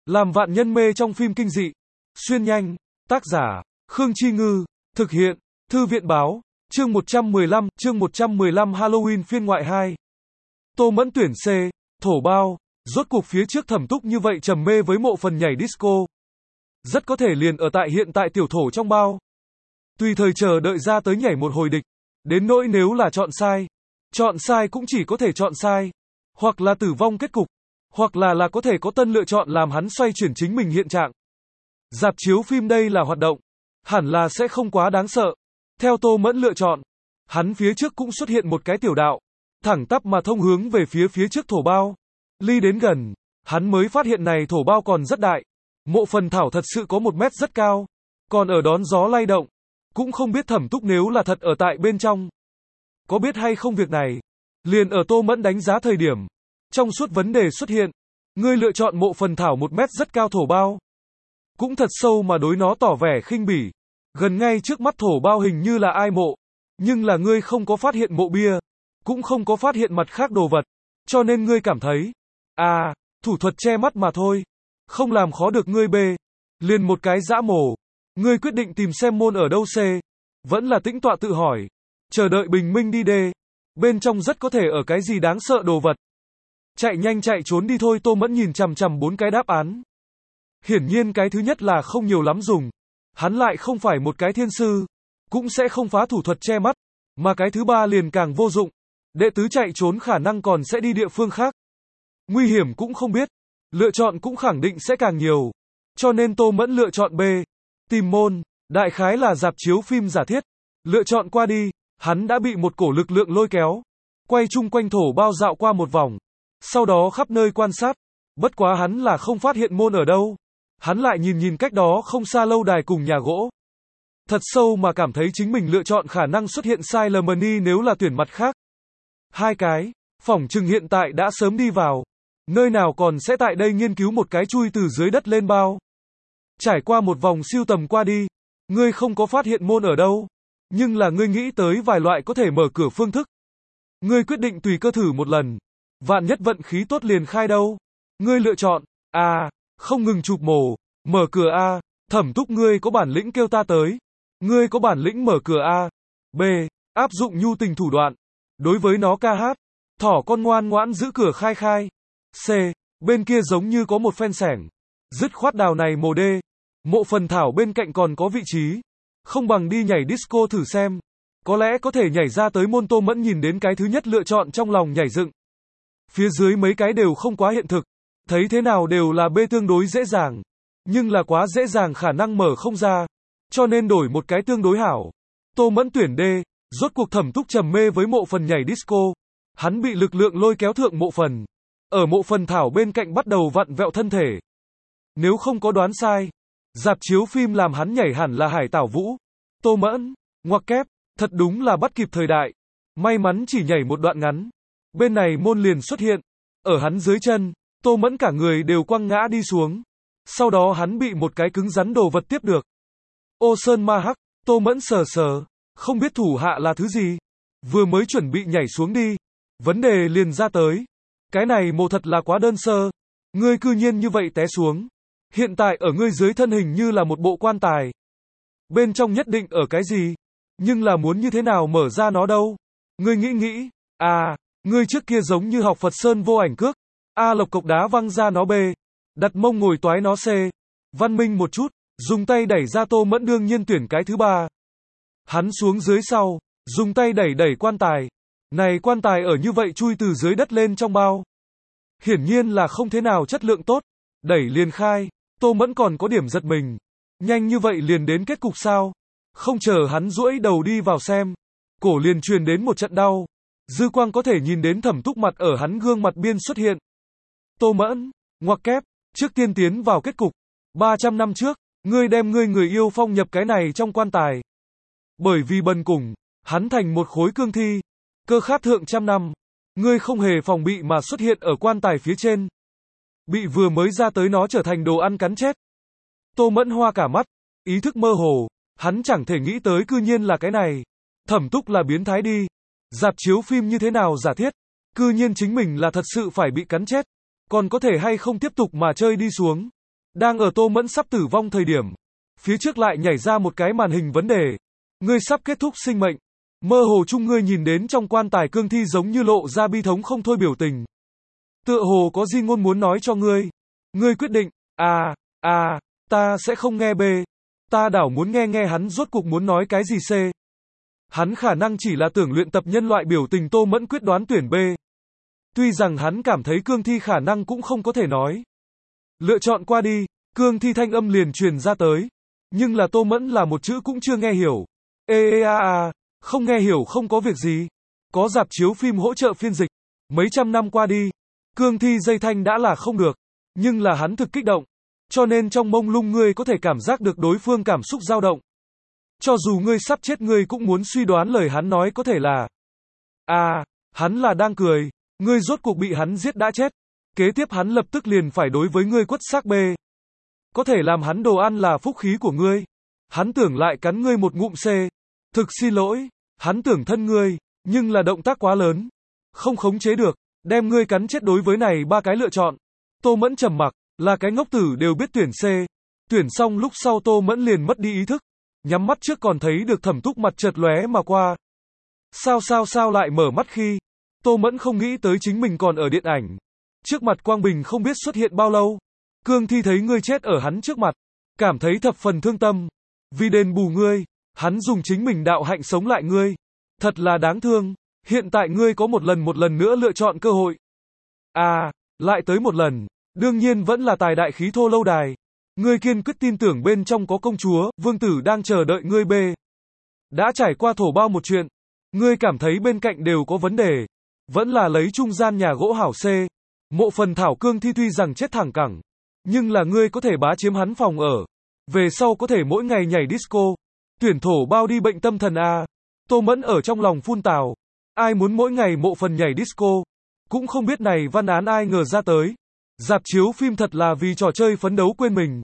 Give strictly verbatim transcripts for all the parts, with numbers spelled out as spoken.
Làm vạn nhân mê trong phim kinh dị. Xuyên nhanh. Tác giả, Khương Chi Ngư. Thực hiện, Thư viện báo. Chương một trăm mười lăm, chương một trăm mười lăm Halloween phiên ngoại hai. Tô Mẫn tuyển C, thổ bao. Rốt cuộc phía trước Thẩm Túc như vậy trầm mê với mộ phần nhảy disco. Rất có thể liền ở tại hiện tại tiểu thổ trong bao. Tùy thời chờ đợi ra tới nhảy một hồi địch. Đến nỗi nếu là chọn sai. Chọn sai cũng chỉ có thể chọn sai. Hoặc là tử vong kết cục. Hoặc là là có thể có tân lựa chọn làm hắn xoay chuyển chính mình hiện trạng. Rạp chiếu phim đây là hoạt động. Hẳn là sẽ không quá đáng sợ. Theo Tô Mẫn lựa chọn. Hắn phía trước cũng xuất hiện một cái tiểu đạo. Thẳng tắp mà thông hướng về phía phía trước thổ bao. Ly đến gần. Hắn mới phát hiện này thổ bao còn rất đại. Mộ phần thảo thật sự có một mét rất cao. Còn ở đón gió lay động. Cũng không biết Thẩm Túc nếu là thật ở tại bên trong. Có biết hay không việc này. Liền ở Tô Mẫn đánh giá thời điểm. Trong suốt vấn đề xuất hiện. Ngươi lựa chọn mộ phần thảo một mét rất cao thổ bao. Cũng thật sâu mà đối nó tỏ vẻ khinh bỉ. Gần ngay trước mắt thổ bao hình như là ai mộ. Nhưng là ngươi không có phát hiện mộ bia. Cũng không có phát hiện mặt khác đồ vật. Cho nên ngươi cảm thấy. À, thủ thuật che mắt mà thôi. Không làm khó được ngươi B. Liền một cái dã mổ. Ngươi quyết định tìm xem môn ở đâu C. Vẫn là tĩnh tọa tự hỏi. Chờ đợi bình minh đi D. Bên trong rất có thể ở cái gì đáng sợ đồ vật. Chạy nhanh chạy trốn đi thôi. Tô Mẫn nhìn chằm chằm bốn cái đáp án. Hiển nhiên cái thứ nhất là không nhiều lắm dùng. Hắn lại không phải một cái thiên sư. Cũng sẽ không phá thủ thuật che mắt. Mà cái thứ ba liền càng vô dụng. Đệ tứ chạy trốn khả năng còn sẽ đi địa phương khác. Nguy hiểm cũng không biết. Lựa chọn cũng khẳng định sẽ càng nhiều. Cho nên Tô Mẫn lựa chọn B. Tìm môn. Đại khái là rạp chiếu phim giả thiết. Lựa chọn qua đi. Hắn đã bị một cổ lực lượng lôi kéo. Quay chung quanh thổ bao dạo qua một vòng. Sau đó khắp nơi quan sát. Bất quá hắn là không phát hiện môn ở đâu. Hắn lại nhìn nhìn cách đó không xa lâu đài cùng nhà gỗ. Thật sâu mà cảm thấy chính mình lựa chọn khả năng xuất hiện sai lầm đi nếu là tuyển mặt khác. Hai cái. Phỏng chừng hiện tại đã sớm đi vào. Nơi nào còn sẽ tại đây nghiên cứu một cái chui từ dưới đất lên bao. Trải qua một vòng siêu tầm qua đi. Ngươi không có phát hiện môn ở đâu. Nhưng là ngươi nghĩ tới vài loại có thể mở cửa phương thức. Ngươi quyết định tùy cơ thử một lần. Vạn nhất vận khí tốt liền khai đâu. Ngươi lựa chọn. A. Không ngừng chụp mổ. Mở cửa A. Thẩm Túc ngươi có bản lĩnh kêu ta tới. Ngươi có bản lĩnh mở cửa A. B. Áp dụng nhu tình thủ đoạn. Đối với nó ca hát. Thỏ con ngoan ngoãn giữ cửa khai khai. C. Bên kia giống như có một phen sẻng. Dứt khoát đào này mồ đê. Mộ phần thảo bên cạnh còn có vị trí. Không bằng đi nhảy disco thử xem. Có lẽ có thể nhảy ra tới môn. Tô Mẫn nhìn đến cái thứ nhất lựa chọn trong lòng nhảy dựng. Phía dưới mấy cái đều không quá hiện thực. Thấy thế nào đều là B tương đối dễ dàng. Nhưng là quá dễ dàng khả năng mở không ra. Cho nên đổi một cái tương đối hảo. Tô Mẫn tuyển D. Rốt cuộc Thẩm Túc trầm mê với mộ phần nhảy disco. Hắn bị lực lượng lôi kéo thượng mộ phần. Ở mộ phần thảo bên cạnh bắt đầu vặn vẹo thân thể. Nếu không có đoán sai. Rạp chiếu phim làm hắn nhảy hẳn là Hải Tảo Vũ. Tô Mẫn. Ngoặc kép. Thật đúng là bắt kịp thời đại. May mắn chỉ nhảy một đoạn ngắn. Bên này môn liền xuất hiện. Ở hắn dưới chân. Tô Mẫn cả người đều quăng ngã đi xuống. Sau đó hắn bị một cái cứng rắn đồ vật tiếp được. Ô sơn ma hắc. Tô Mẫn sờ sờ. Không biết thủ hạ là thứ gì. Vừa mới chuẩn bị nhảy xuống đi. Vấn đề liền ra tới. Cái này mộ thật là quá đơn sơ. Ngươi cư nhiên như vậy té xuống. Hiện tại ở ngươi dưới thân hình như là một bộ quan tài. Bên trong nhất định ở cái gì. Nhưng là muốn như thế nào mở ra nó đâu. Ngươi nghĩ nghĩ. À, ngươi trước kia giống như học Phật Sơn vô ảnh cước. A lộc cộc đá văng ra nó B. Đặt mông ngồi toái nó C. Văn minh một chút. Dùng tay đẩy ra. Tô Mẫn đương nhiên tuyển cái thứ ba. Hắn xuống dưới sau. Dùng tay đẩy đẩy quan tài. Này quan tài ở như vậy chui từ dưới đất lên trong bao. Hiển nhiên là không thế nào chất lượng tốt. Đẩy liền khai. Tô Mẫn còn có điểm giật mình. Nhanh như vậy liền đến kết cục sao. Không chờ hắn duỗi đầu đi vào xem. Cổ liền truyền đến một trận đau. Dư quang có thể nhìn đến Thẩm Túc mặt ở hắn gương mặt biên xuất hiện. Tô Mẫn. Ngoặc kép. Trước tiên tiến vào kết cục. ba trăm năm trước. Ngươi đem ngươi người yêu phong nhập cái này trong quan tài. Bởi vì bần cùng. Hắn thành một khối cương thi. Cơ khát thượng trăm năm. Ngươi không hề phòng bị mà xuất hiện ở quan tài phía trên. Bị vừa mới ra tới nó trở thành đồ ăn cắn chết. Tô Mẫn hoa cả mắt. Ý thức mơ hồ. Hắn chẳng thể nghĩ tới cư nhiên là cái này. Thẩm Túc là biến thái đi. Rạp chiếu phim như thế nào giả thiết. Cư nhiên chính mình là thật sự phải bị cắn chết. Còn có thể hay không tiếp tục mà chơi đi xuống. Đang ở Tô Mẫn sắp tử vong thời điểm, phía trước lại nhảy ra một cái màn hình vấn đề. Ngươi sắp kết thúc sinh mệnh. Mơ hồ chung ngươi nhìn đến trong quan tài cương thi giống như lộ ra bi thống không thôi biểu tình. Tựa hồ có di ngôn muốn nói cho ngươi. Ngươi quyết định, à, à, ta sẽ không nghe B. Ta đảo muốn nghe nghe hắn rốt cuộc muốn nói cái gì C. Hắn khả năng chỉ là tưởng luyện tập nhân loại biểu tình. Tô Mẫn quyết đoán tuyển B. Tuy rằng hắn cảm thấy cương thi khả năng cũng không có thể nói. Lựa chọn qua đi, cương thi thanh âm liền truyền ra tới. Nhưng là Tô Mẫn là một chữ cũng chưa nghe hiểu. Ê ê a a, không nghe hiểu không có việc gì. Có rạp chiếu phim hỗ trợ phiên dịch. Mấy trăm năm qua đi, cương thi dây thanh đã là không được. Nhưng là hắn thực kích động. Cho nên trong mông lung ngươi có thể cảm giác được đối phương cảm xúc dao động. Cho dù ngươi sắp chết ngươi cũng muốn suy đoán lời hắn nói có thể là. À, hắn là đang cười. Ngươi rốt cuộc bị hắn giết đã chết. Kế tiếp hắn lập tức liền phải đối với ngươi quất xác B. Có thể làm hắn đồ ăn là phúc khí của ngươi. Hắn tưởng lại cắn ngươi một ngụm C. Thực xin lỗi, hắn tưởng thân ngươi, nhưng là động tác quá lớn. Không khống chế được, đem ngươi cắn chết. Đối với này ba cái lựa chọn. Tô Mẫn trầm mặc, là cái ngốc tử đều biết tuyển C. Tuyển xong lúc sau Tô Mẫn liền mất đi ý thức. Nhắm mắt trước còn thấy được Thẩm Túc mặt chợt lóe mà qua. Sao sao sao lại mở mắt khi Tô Mẫn không nghĩ tới chính mình còn ở điện ảnh. Trước mặt quang bình không biết xuất hiện bao lâu. Cương thi thấy ngươi chết ở hắn trước mặt, cảm thấy thập phần thương tâm. Vì đền bù ngươi, hắn dùng chính mình đạo hạnh sống lại ngươi. Thật là đáng thương. Hiện tại ngươi có một lần một lần nữa lựa chọn cơ hội. À, lại tới một lần. Đương nhiên vẫn là tài đại khí thô lâu đài. Ngươi kiên quyết tin tưởng bên trong có công chúa, vương tử đang chờ đợi ngươi B. Đã trải qua thổ bao một chuyện. Ngươi cảm thấy bên cạnh đều có vấn đề. Vẫn là lấy trung gian nhà gỗ hảo C. Mộ phần thảo cương thi tuy rằng chết thẳng cẳng. Nhưng là ngươi có thể bá chiếm hắn phòng ở. Về sau có thể mỗi ngày nhảy disco. Tuyển thổ bao đi bệnh tâm thần A. Tô Mẫn ở trong lòng phun tào. Ai muốn mỗi ngày mộ phần nhảy disco. Cũng không biết này văn án ai ngờ ra tới. Rạp chiếu phim thật là vì trò chơi phấn đấu quên mình.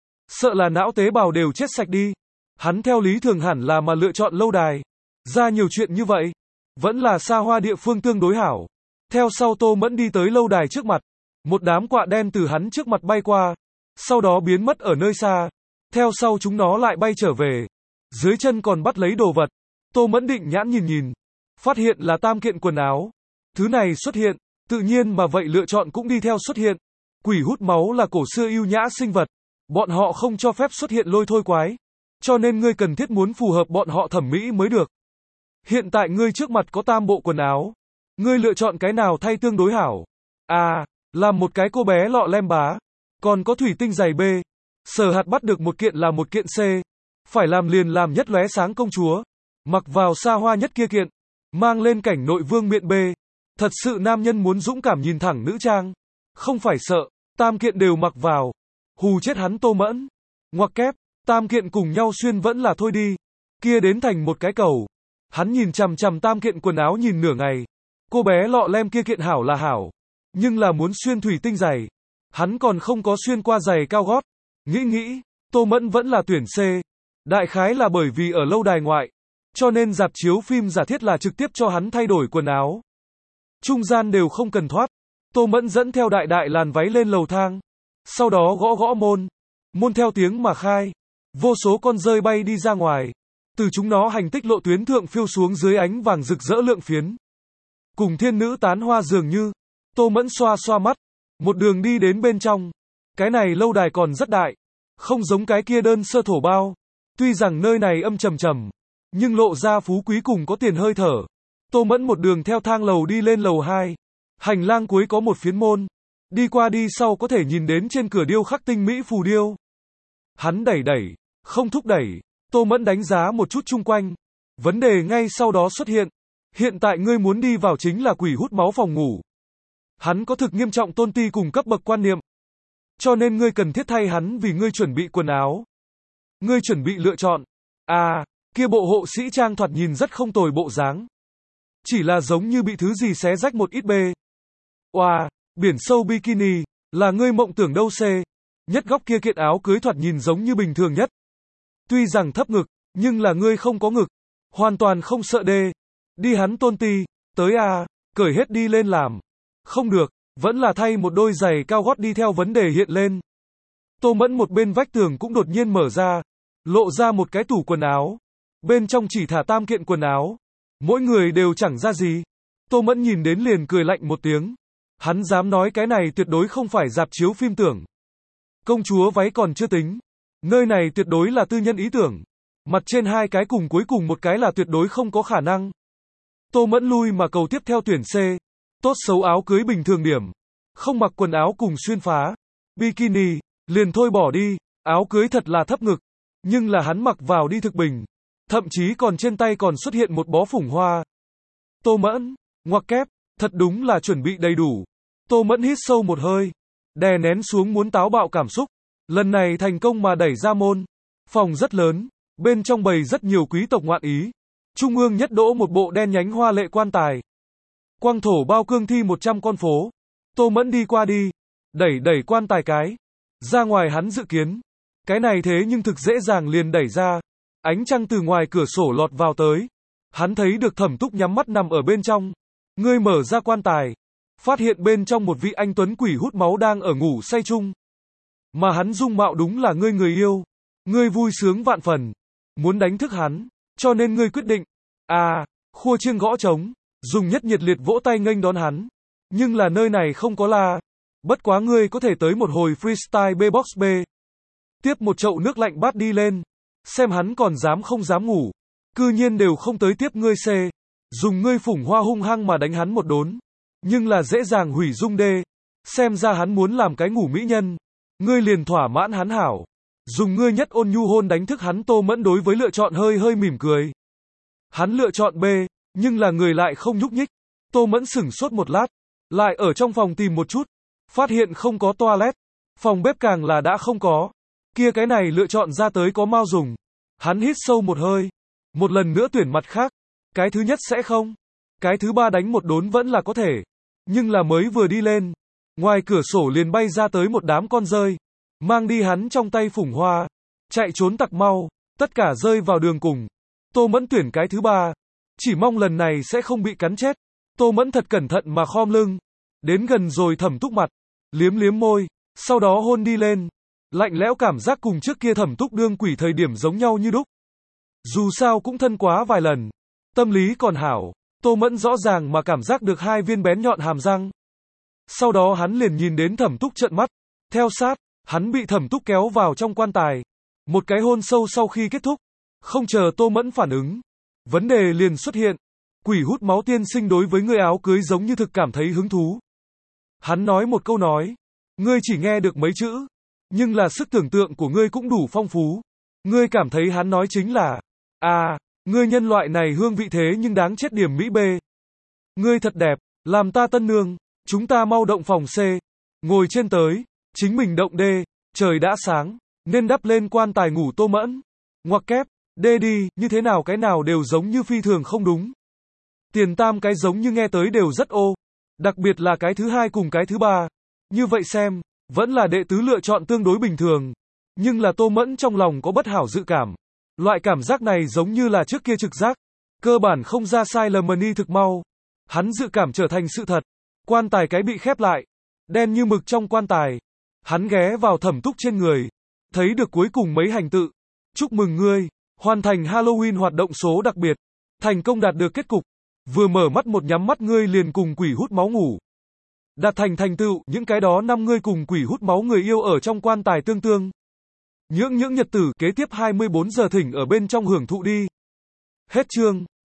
Sợ là não tế bào đều chết sạch đi. Hắn theo lý thường hẳn là mà lựa chọn lâu đài. Ra nhiều chuyện như vậy. Vẫn là xa hoa địa phương tương đối hảo. Theo sau Tô Mẫn đi tới lâu đài trước mặt. Một đám quạ đen từ hắn trước mặt bay qua. Sau đó biến mất ở nơi xa. Theo sau chúng nó lại bay trở về. Dưới chân còn bắt lấy đồ vật. Tô Mẫn định nhãn nhìn nhìn. Phát hiện là tam kiện quần áo. Thứ này xuất hiện. Tự nhiên mà vậy lựa chọn cũng đi theo xuất hiện. Quỷ hút máu là cổ xưa ưu nhã sinh vật. Bọn họ không cho phép xuất hiện lôi thôi quái. Cho nên ngươi cần thiết muốn phù hợp bọn họ thẩm mỹ mới được. Hiện tại ngươi trước mặt có tam bộ quần áo. Ngươi lựa chọn cái nào thay tương đối hảo? À, làm một cái cô bé lọ lem bá. Còn có thủy tinh giày B. Sở hạt bắt được một kiện là một kiện C. Phải làm liền làm nhất lóe sáng công chúa. Mặc vào xa hoa nhất kia kiện. Mang lên cảnh nội vương miện B. Thật sự nam nhân muốn dũng cảm nhìn thẳng nữ trang. Không phải sợ, tam kiện đều mặc vào. Hù chết hắn Tô Mẫn. Ngoặc kép, tam kiện cùng nhau xuyên vẫn là thôi đi. Kia đến thành một cái cầu. Hắn nhìn chằm chằm tam kiện quần áo nhìn nửa ngày. Cô bé lọ lem kia kiện hảo là hảo. Nhưng là muốn xuyên thủy tinh giày. Hắn còn không có xuyên qua giày cao gót. Nghĩ nghĩ, Tô Mẫn vẫn là tuyển C. Đại khái là bởi vì ở lâu đài ngoại. Cho nên rạp chiếu phim giả thiết là trực tiếp cho hắn thay đổi quần áo. Trung gian đều không cần thoát. Tô Mẫn dẫn theo đại đại làn váy lên lầu thang. Sau đó gõ gõ môn. Môn theo tiếng mà khai. Vô số con rơi bay đi ra ngoài. Từ chúng nó hành tích lộ tuyến thượng phiêu xuống dưới ánh vàng rực rỡ lượng phiến. Cùng thiên nữ tán hoa dường như. Tô Mẫn xoa xoa mắt. Một đường đi đến bên trong. Cái này lâu đài còn rất đại. Không giống cái kia đơn sơ thổ bao. Tuy rằng nơi này âm trầm trầm. Nhưng lộ ra phú quý cùng có tiền hơi thở. Tô Mẫn một đường theo thang lầu đi lên lầu hai. Hành lang cuối có một phiến môn. Đi qua đi sau có thể nhìn đến trên cửa điêu khắc tinh mỹ phù điêu. Hắn đẩy đẩy, không thúc đẩy. Tô Mẫn đánh giá một chút chung quanh. Vấn đề ngay sau đó xuất hiện. Hiện tại ngươi muốn đi vào chính là quỷ hút máu phòng ngủ. Hắn có thực nghiêm trọng tôn ti cùng cấp bậc quan niệm. Cho nên ngươi cần thiết thay hắn vì ngươi chuẩn bị quần áo. Ngươi chuẩn bị lựa chọn. À, kia bộ hộ sĩ trang thoạt nhìn rất không tồi bộ dáng. Chỉ là giống như bị thứ gì xé rách một ít B. Oà, biển sâu bikini, là ngươi mộng tưởng đâu C. Nhất góc kia kiện áo cưới thoạt nhìn giống như bình thường nhất. Tuy rằng thấp ngực, nhưng là ngươi không có ngực. Hoàn toàn không sợ D. Đi hắn tôn ti, tới à, cởi hết đi lên làm. Không được, vẫn là thay một đôi giày cao gót đi theo vấn đề hiện lên. Tô Mẫn một bên vách tường cũng đột nhiên mở ra, lộ ra một cái tủ quần áo. Bên trong chỉ thả tam kiện quần áo. Mỗi người đều chẳng ra gì. Tô Mẫn nhìn đến liền cười lạnh một tiếng. Hắn dám nói cái này tuyệt đối không phải rạp chiếu phim tưởng. Công chúa váy còn chưa tính. Nơi này tuyệt đối là tư nhân ý tưởng. Mặt trên hai cái cùng cuối cùng một cái là tuyệt đối không có khả năng. Tô Mẫn lui mà cầu tiếp theo tuyển C. Tốt xấu áo cưới bình thường điểm. Không mặc quần áo cùng xuyên phá. Bikini, liền thôi bỏ đi. Áo cưới thật là thấp ngực. Nhưng là hắn mặc vào đi thực bình. Thậm chí còn trên tay còn xuất hiện một bó phủng hoa. Tô Mẫn, ngoặc kép, thật đúng là chuẩn bị đầy đủ. Tô Mẫn hít sâu một hơi. Đè nén xuống muốn táo bạo cảm xúc. Lần này thành công mà đẩy ra môn. Phòng rất lớn. Bên trong bày rất nhiều quý tộc ngoạn ý. Trung ương nhất đỗ một bộ đen nhánh hoa lệ quan tài. Quang thổ bao cương thi một trăm con phố. Tô Mẫn đi qua đi. Đẩy đẩy quan tài cái. Ra ngoài hắn dự kiến. Cái này thế nhưng thực dễ dàng liền đẩy ra. Ánh trăng từ ngoài cửa sổ lọt vào tới. Hắn thấy được Thẩm Túc nhắm mắt nằm ở bên trong. Ngươi mở ra quan tài. Phát hiện bên trong một vị anh tuấn quỷ hút máu đang ở ngủ say chung. Mà hắn dung mạo đúng là ngươi người yêu. Ngươi vui sướng vạn phần. Muốn đánh thức hắn. Cho nên ngươi quyết định. À, khua chiêng gõ trống. Dùng nhất nhiệt liệt vỗ tay nghênh đón hắn. Nhưng là nơi này không có la. Bất quá ngươi có thể tới một hồi freestyle B-box B. Tiếp một chậu nước lạnh bát đi lên. Xem hắn còn dám không dám ngủ. Cư nhiên đều không tới tiếp ngươi C. Dùng ngươi phủng hoa hung hăng mà đánh hắn một đốn. Nhưng là dễ dàng hủy dung D. Xem ra hắn muốn làm cái ngủ mỹ nhân. Ngươi liền thỏa mãn hắn hảo. Dùng ngươi nhất ôn nhu hôn đánh thức hắn. Tô Mẫn đối với lựa chọn hơi hơi mỉm cười. Hắn lựa chọn B. Nhưng là người lại không nhúc nhích. Tô Mẫn sửng sốt một lát. Lại ở trong phòng tìm một chút. Phát hiện không có toilet. Phòng bếp càng là đã không có. Kia cái này lựa chọn ra tới có mau dùng. Hắn hít sâu một hơi. Một lần nữa tuyển mặt khác. Cái thứ nhất sẽ không. Cái thứ ba đánh một đốn vẫn là có thể. Nhưng là mới vừa đi lên. Ngoài cửa sổ liền bay ra tới một đám con rơi. Mang đi hắn trong tay phủng hoa. Chạy trốn tặc mau. Tất cả rơi vào đường cùng. Tô Mẫn tuyển cái thứ ba. Chỉ mong lần này sẽ không bị cắn chết. Tô Mẫn thật cẩn thận mà khom lưng. Đến gần rồi Thẩm Túc mặt. Liếm liếm môi. Sau đó hôn đi lên. Lạnh lẽo cảm giác cùng trước kia Thẩm Túc đương quỷ thời điểm giống nhau như đúc. Dù sao cũng thân quá vài lần. Tâm lý còn hảo. Tô Mẫn rõ ràng mà cảm giác được hai viên bén nhọn hàm răng. Sau đó hắn liền nhìn đến Thẩm Túc trợn mắt. Theo sát, hắn bị Thẩm Túc kéo vào trong quan tài. Một cái hôn sâu sau khi kết thúc. Không chờ Tô Mẫn phản ứng. Vấn đề liền xuất hiện. Quỷ hút máu tiên sinh đối với người áo cưới giống như thực cảm thấy hứng thú. Hắn nói một câu nói. Ngươi chỉ nghe được mấy chữ. Nhưng là sức tưởng tượng của ngươi cũng đủ phong phú. Ngươi cảm thấy hắn nói chính là. À, ngươi nhân loại này hương vị thế nhưng đáng chết điểm Mỹ B. Ngươi thật đẹp, làm ta tân nương. Chúng ta mau động phòng C. Ngồi trên tới. Chính mình động D. Trời đã sáng. Nên đắp lên quan tài ngủ Tô Mẫn. Ngoặc kép. D đi, như thế nào cái nào đều giống như phi thường không đúng. Tiền tam cái giống như nghe tới đều rất ô. Đặc biệt là cái thứ hai cùng cái thứ ba. Như vậy xem, vẫn là đệ tứ lựa chọn tương đối bình thường. Nhưng là Tô Mẫn trong lòng có bất hảo dự cảm. Loại cảm giác này giống như là trước kia trực giác. Cơ bản không ra sai lầm mani thực mau. Hắn dự cảm trở thành sự thật. Quan tài cái bị khép lại. Đen như mực trong quan tài. Hắn ghé vào Thẩm Túc trên người. Thấy được cuối cùng mấy hành tự. Chúc mừng ngươi. Hoàn thành Halloween hoạt động số đặc biệt. Thành công đạt được kết cục. Vừa mở mắt một nhắm mắt ngươi liền cùng quỷ hút máu ngủ. Đạt thành thành tựu, những cái đó năm ngươi cùng quỷ hút máu người yêu ở trong quan tài tương tương. Những những nhật tử kế tiếp hai mươi bốn giờ thỉnh ở bên trong hưởng thụ đi. Hết chương.